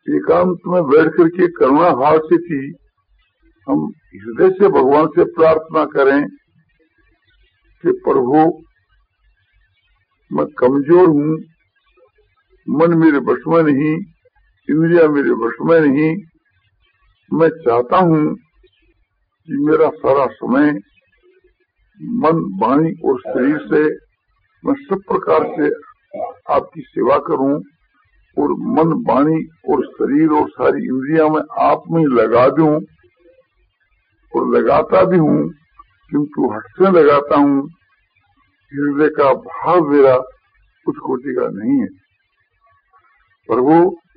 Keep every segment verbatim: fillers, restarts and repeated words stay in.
एकांत में बैठ करके करुणा भाव से थी हम हृदय से भगवान से प्रार्थना करें कि प्रभु मैं कमजोर हूँ, मन मेरे वश में नहीं, इंद्रिया मेरे वश में नहीं। मैं चाहता हूँ कि मेरा सारा समय मन, वाणी और शरीर से मैं सब प्रकार से आपकी सेवा करूं और मन, वाणी और शरीर और सारी इंद्रियां में आप में लगा दूं और लगाता भी हूं, किंतु हट से लगाता हूं। हृदय का भाव मेरा कुछ कोटि का नहीं है। प्रभु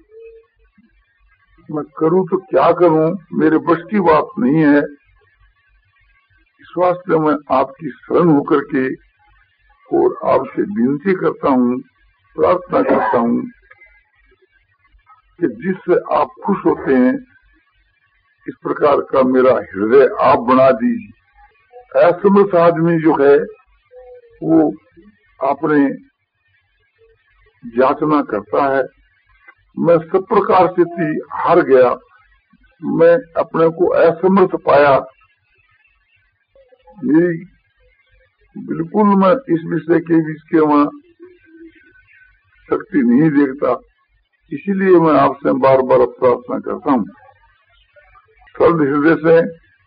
मैं करूं तो क्या करूं, मेरे बस की बात नहीं है। इस वास्ते मैं आपकी शरण होकर के और आपसे विनती करता हूँ, प्रार्थना करता हूँ कि जिससे आप खुश होते हैं इस प्रकार का मेरा हृदय आप बना दीजिए। असमर्थ आदमी जो है वो अपने याचना करता है, मैं सब प्रकार से थी हार गया, मैं अपने को असमर्थ पाया, मेरी बिल्कुल मैं इस विषय के बीच के वहां शक्ति नहीं देखता। इसीलिए मैं आपसे बार बार प्रार्थना करता हूँ। सर्व हृदय से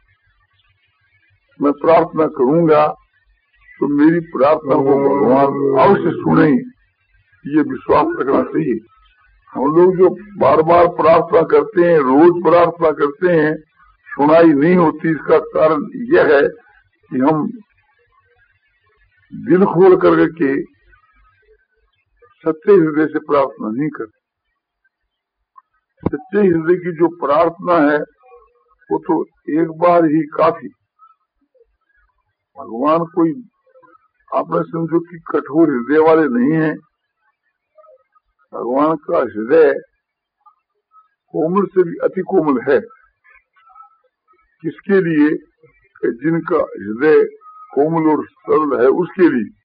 मैं प्रार्थना करूंगा तो मेरी प्रार्थना को भगवान अवश्य सुने, ये विश्वास रखना चाहिए। हम लोग जो बार बार प्रार्थना करते हैं, रोज प्रार्थना करते हैं, सुनाई नहीं होती, इसका कारण यह है कि हम दिल खोल करके सच्चे हृदय से प्रार्थना नहीं करते। सच्चे हृदय की जो प्रार्थना है वो तो एक बार ही काफी। भगवान कोई आपने समझो कि कठोर हृदय वाले नहीं है। भगवान का हृदय कोमल से भी अति कोमल है। किसके लिए? जिनका हृदय कोमल और सरल है उसके लिए।